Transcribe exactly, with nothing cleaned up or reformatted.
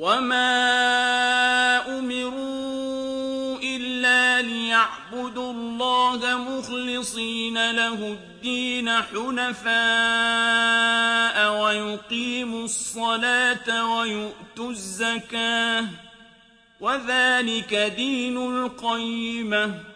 وما أمروا إلا ليعبدوا الله مخلصين له الدين حنفاء ويقيموا الصلاة ويؤتوا الزكاة وذلك دين القيمة